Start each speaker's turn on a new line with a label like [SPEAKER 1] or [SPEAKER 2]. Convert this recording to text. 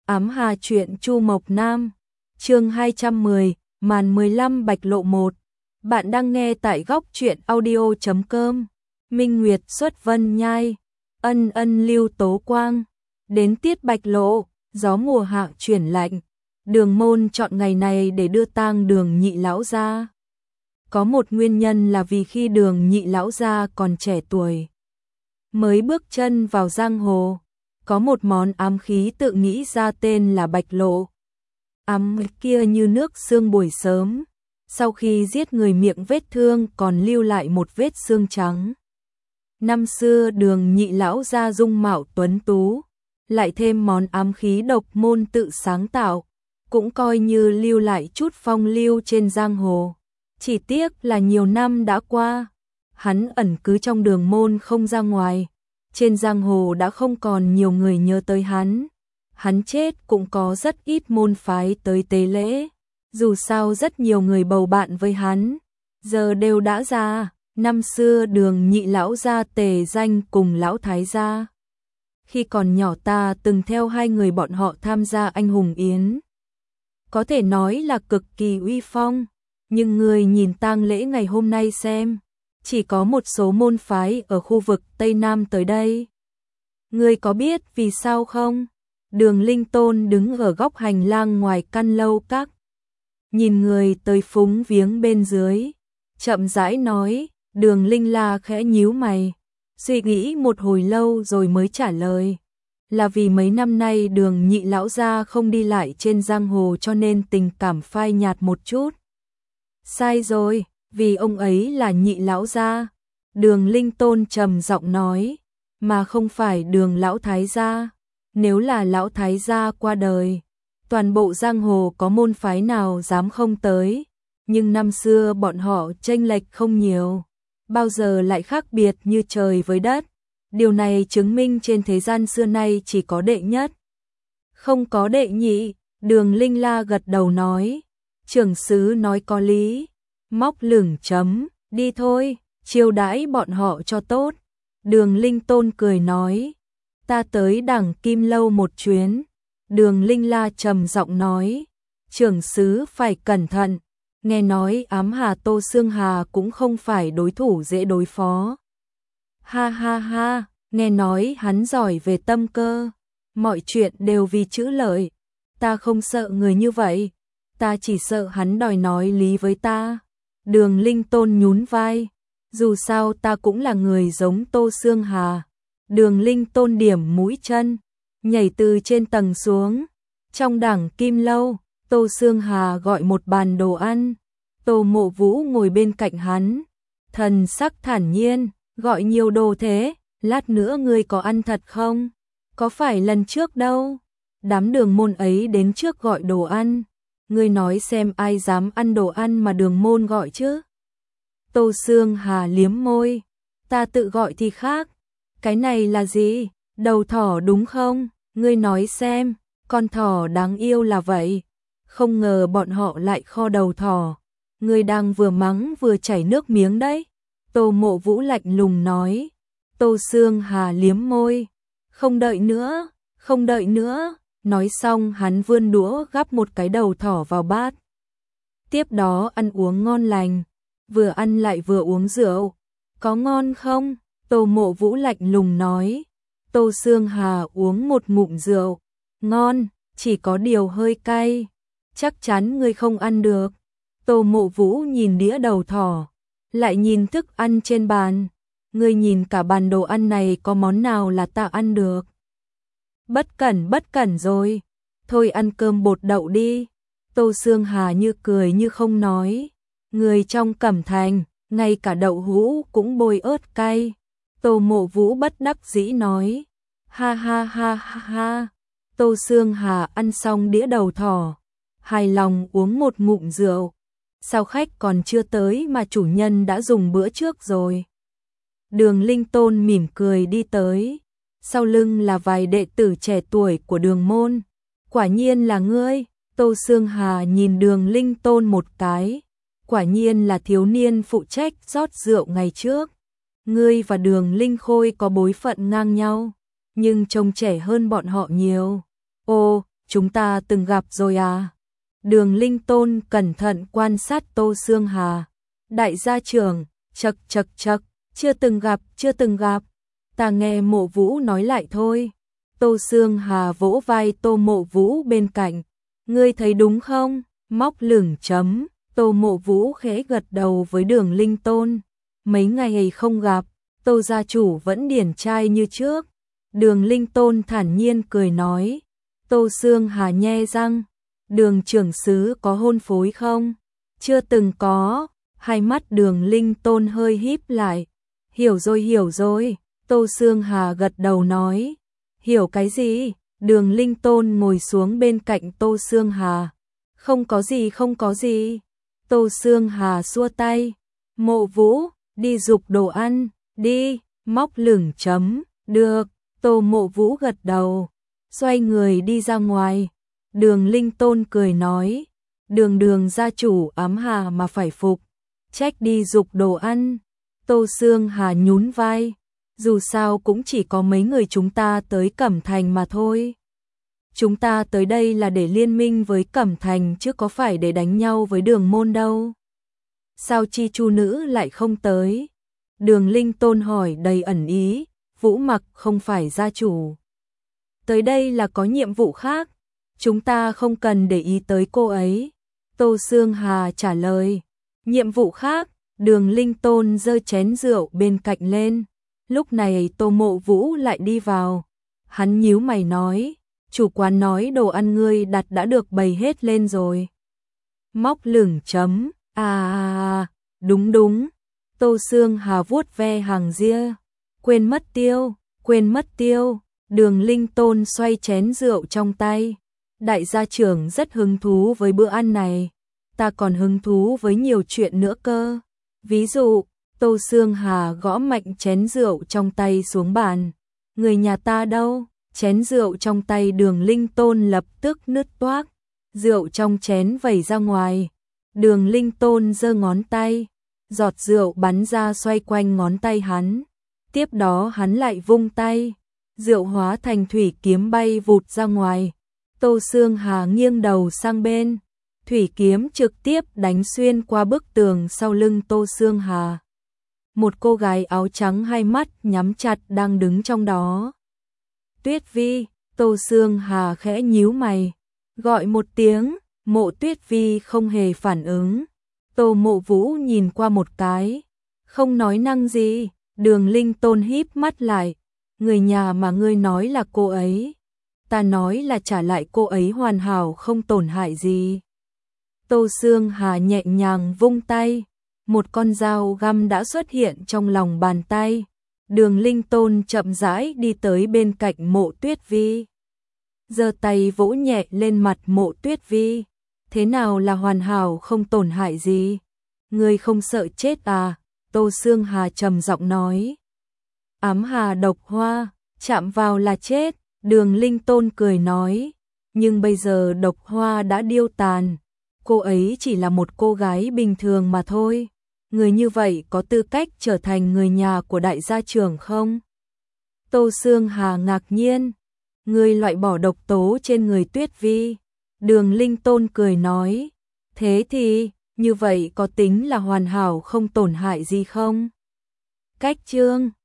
[SPEAKER 1] Ám Hà truyện Chu Mộc Nam, chương 210, màn 15 bạch lộ 1. Bạn đang nghe tại góc truyện audio.com. Minh Nguyệt xuất vân nhai, ân ân lưu tố quang. Đến tiết bạch lộ, gió mùa hạ chuyển lạnh. Đường môn chọn ngày này để đưa tang Đường Nhị lão gia. Có một nguyên nhân là vì khi Đường Nhị lão gia còn trẻ tuổi, mới bước chân vào giang hồ, có một món ám khí tự nghĩ ra tên là bạch lộ. Ám kia như nước sương buổi sớm, sau khi giết người miệng vết thương còn lưu lại một vết xương trắng. Năm xưa Đường Nhị lão gia dung mạo tuấn tú, lại thêm món ám khí độc môn tự sáng tạo, cũng coi như lưu lại chút phong lưu trên giang hồ. Chỉ tiếc là nhiều năm đã qua, hắn ẩn cư trong đường môn không ra ngoài, trên giang hồ đã không còn nhiều người nhớ tới hắn. Hắn chết cũng có rất ít môn phái tới tế lễ, dù sao rất nhiều người bầu bạn với hắn, giờ đều đã già. Năm xưa Đường Nhị lão gia tề danh cùng lão thái gia. Khi còn nhỏ ta từng theo hai người bọn họ tham gia anh hùng yến, có thể nói là cực kỳ uy phong, nhưng người nhìn tang lễ ngày hôm nay xem, chỉ có một số môn phái ở khu vực Tây Nam tới đây. Ngươi có biết vì sao không? Đường Linh Tôn đứng ở góc hành lang ngoài căn lâu các, nhìn người tới phúng viếng bên dưới, chậm rãi nói. Đường Linh La khẽ nhíu mày, suy nghĩ một hồi lâu rồi mới trả lời. Là vì mấy năm nay Đường Nhị lão gia không đi lại trên giang hồ cho nên tình cảm phai nhạt một chút. Sai rồi, vì ông ấy là Nhị lão gia. Đường Linh Tôn trầm giọng nói, mà không phải Đường lão thái gia. Nếu là lão thái gia qua đời, toàn bộ giang hồ có môn phái nào dám không tới. Nhưng năm xưa bọn họ chênh lệch không nhiều, bao giờ lại khác biệt như trời với đất. Điều này chứng minh trên thế gian xưa nay chỉ có đệ nhất, không có đệ nhị. Đường Linh La gật đầu nói, trưởng sứ nói có lý, móc lửng chấm, đi thôi, chiêu đãi bọn họ cho tốt. Đường Linh Tôn cười nói, ta tới Đẳng Kim lâu một chuyến. Đường Linh La trầm giọng nói, trưởng sứ phải cẩn thận, nghe nói Ám Hà Tô Xương Hà cũng không phải đối thủ dễ đối phó. Ha ha ha, nghe nói hắn giỏi về tâm cơ, mọi chuyện đều vì chữ lợi. Ta không sợ người như vậy, ta chỉ sợ hắn đòi nói lý với ta. Đường Linh Tôn nhún vai, dù sao ta cũng là người giống Tô Xương Hà. Đường Linh Tôn điểm mũi chân, nhảy từ trên tầng xuống. Trong Đẳng Kim lâu, Tô Xương Hà gọi một bàn đồ ăn. Tô Mộ Vũ ngồi bên cạnh hắn, thần sắc thản nhiên, gọi nhiều đồ thế, lát nữa ngươi có ăn thật không? Có phải lần trước đâu, đám đường môn ấy đến trước gọi đồ ăn, ngươi nói xem ai dám ăn đồ ăn mà đường môn gọi chứ? Tô Xương Hà liếm môi, ta tự gọi thì khác. Cái này là gì? Đầu thỏ đúng không? Ngươi nói xem, con thỏ đáng yêu là vậy. Không ngờ bọn họ lại kho đầu thỏ. Ngươi đang vừa mắng vừa chảy nước miếng đấy. Tô Mộ Vũ lạnh lùng nói. Tô Xương Hà liếm môi, không đợi nữa, không đợi nữa. Nói xong hắn vươn đũa gắp một cái đầu thỏ vào bát. Tiếp đó ăn uống ngon lành, vừa ăn lại vừa uống rượu. Có ngon không? Tô Mộ Vũ lạnh lùng nói. Tô Xương Hà uống một ngụm rượu, ngon, chỉ có điều hơi cay, chắc chắn ngươi không ăn được. Tô Mộ Vũ nhìn đĩa đầu thỏ, lại nhìn thức ăn trên bàn. Ngươi nhìn cả bàn đồ ăn này có món nào là ta ăn được? Bất cẩn rồi, thôi ăn cơm bột đậu đi. Tô Xương Hà như cười như không nói, người trong Cẩm Thành, ngay cả đậu hũ cũng bôi ớt cay. Tô Mộ Vũ bất đắc dĩ nói, ha ha ha ha ha. Tô Xương Hà ăn xong đĩa đầu thỏ, hài lòng uống một ngụm rượu. Sao khách còn chưa tới mà chủ nhân đã dùng bữa trước rồi? Đường Linh Tôn mỉm cười đi tới, sau lưng là vài đệ tử trẻ tuổi của đường môn. Quả nhiên là ngươi. Tô Xương Hà nhìn Đường Linh Tôn một cái, quả nhiên là thiếu niên phụ trách rót rượu ngày trước. Ngươi và Đường Linh Khôi có bối phận ngang nhau, nhưng trông trẻ hơn bọn họ nhiều. Ồ, chúng ta từng gặp rồi à? Đường Linh Tôn cẩn thận quan sát Tô Xương Hà. Đại gia trưởng, chậc, chưa từng gặp. Ta nghe Mộ Vũ nói lại thôi. Tô Xương Hà vỗ vai Tô Mộ Vũ bên cạnh. Ngươi thấy đúng không? Móc lửng chấm. Tô Mộ Vũ khẽ gật đầu với Đường Linh Tôn. Mấy ngày không gặp, Tô gia chủ vẫn điển trai như trước. Đường Linh Tôn thản nhiên cười nói. Tô Xương Hà nhe răng. Đường trưởng xứ có hôn phối không? Chưa từng có. Hai mắt Đường Linh Tôn hơi híp lại. Hiểu rồi. Tô Xương Hà gật đầu nói. Hiểu cái gì? Đường Linh Tôn ngồi xuống bên cạnh Tô Xương Hà. Không có gì. Tô Xương Hà xua tay. Mộ Vũ, đi giục đồ ăn, đi, móc lửng chấm, được. Tô Mộ Vũ gật đầu, xoay người đi ra ngoài. Đường Linh Tôn cười nói. Đường gia chủ ám hà mà phải phục, trách đi giục đồ ăn. Tô Xương Hà nhún vai. Dù sao cũng chỉ có mấy người chúng ta tới Cẩm Thành mà thôi. Chúng ta tới đây là để liên minh với Cẩm Thành chứ có phải để đánh nhau với Đường môn đâu. Sao Chi Chu nữ lại không tới? Đường Linh Tôn hỏi đầy ẩn ý. Vũ Mặc không phải gia chủ. Tới đây là có nhiệm vụ khác. Chúng ta không cần để ý tới cô ấy. Tô Xương Hà trả lời. Nhiệm vụ khác? Đường Linh Tôn giơ chén rượu bên cạnh lên. Lúc này Tô Mộ Vũ lại đi vào. Hắn nhíu mày nói. Chủ quán nói đồ ăn ngươi đặt đã được bày hết lên rồi. Móc lửng chấm. Đúng. Tô Xương Hà vuốt ve hàng ria. Quên mất tiêu. Đường Linh Tôn xoay chén rượu trong tay. Đại gia trưởng rất hứng thú với bữa ăn này. Ta còn hứng thú với nhiều chuyện nữa cơ. Ví dụ, Tô Xương Hà gõ mạnh chén rượu trong tay xuống bàn. Người nhà ta đâu? Chén rượu trong tay Đường Linh Tôn lập tức nứt toác. Rượu trong chén vẩy ra ngoài. Đường Linh Tôn giơ ngón tay. Giọt rượu bắn ra xoay quanh ngón tay hắn. Tiếp đó hắn lại vung tay. Rượu hóa thành thủy kiếm bay vụt ra ngoài. Tô Xương Hà nghiêng đầu sang bên. Thủy kiếm trực tiếp đánh xuyên qua bức tường sau lưng Tô Xương Hà. Một cô gái áo trắng hai mắt nhắm chặt đang đứng trong đó. Tuyết Vi. Tô Xương Hà khẽ nhíu mày. Gọi một tiếng. Mộ Tuyết Vi không hề phản ứng. Tô Mộ Vũ nhìn qua một cái. Không nói năng gì. Đường Linh Tôn híp mắt lại. Người nhà mà ngươi nói là cô ấy. Ta nói là trả lại cô ấy hoàn hảo không tổn hại gì. Tô Xương Hà nhẹ nhàng vung tay. Một con dao găm đã xuất hiện trong lòng bàn tay. Đường Linh Tôn chậm rãi đi tới bên cạnh Mộ Tuyết Vi. Giơ tay vỗ nhẹ lên mặt Mộ Tuyết Vi. Thế nào là hoàn hảo không tổn hại gì? Ngươi không sợ chết à? Tô Xương Hà trầm giọng nói. Ám hà độc hoa, chạm vào là chết. Đường Linh Tôn cười nói. Nhưng bây giờ độc hoa đã điêu tàn. Cô ấy chỉ là một cô gái bình thường mà thôi. Người như vậy có tư cách trở thành người nhà của đại gia trưởng không? Tô Xương Hà ngạc nhiên. Ngươi loại bỏ độc tố trên người Tuyết Vi. Đường Linh Tôn cười nói. Thế thì, như vậy có tính là hoàn hảo không tổn hại gì không? Cách chương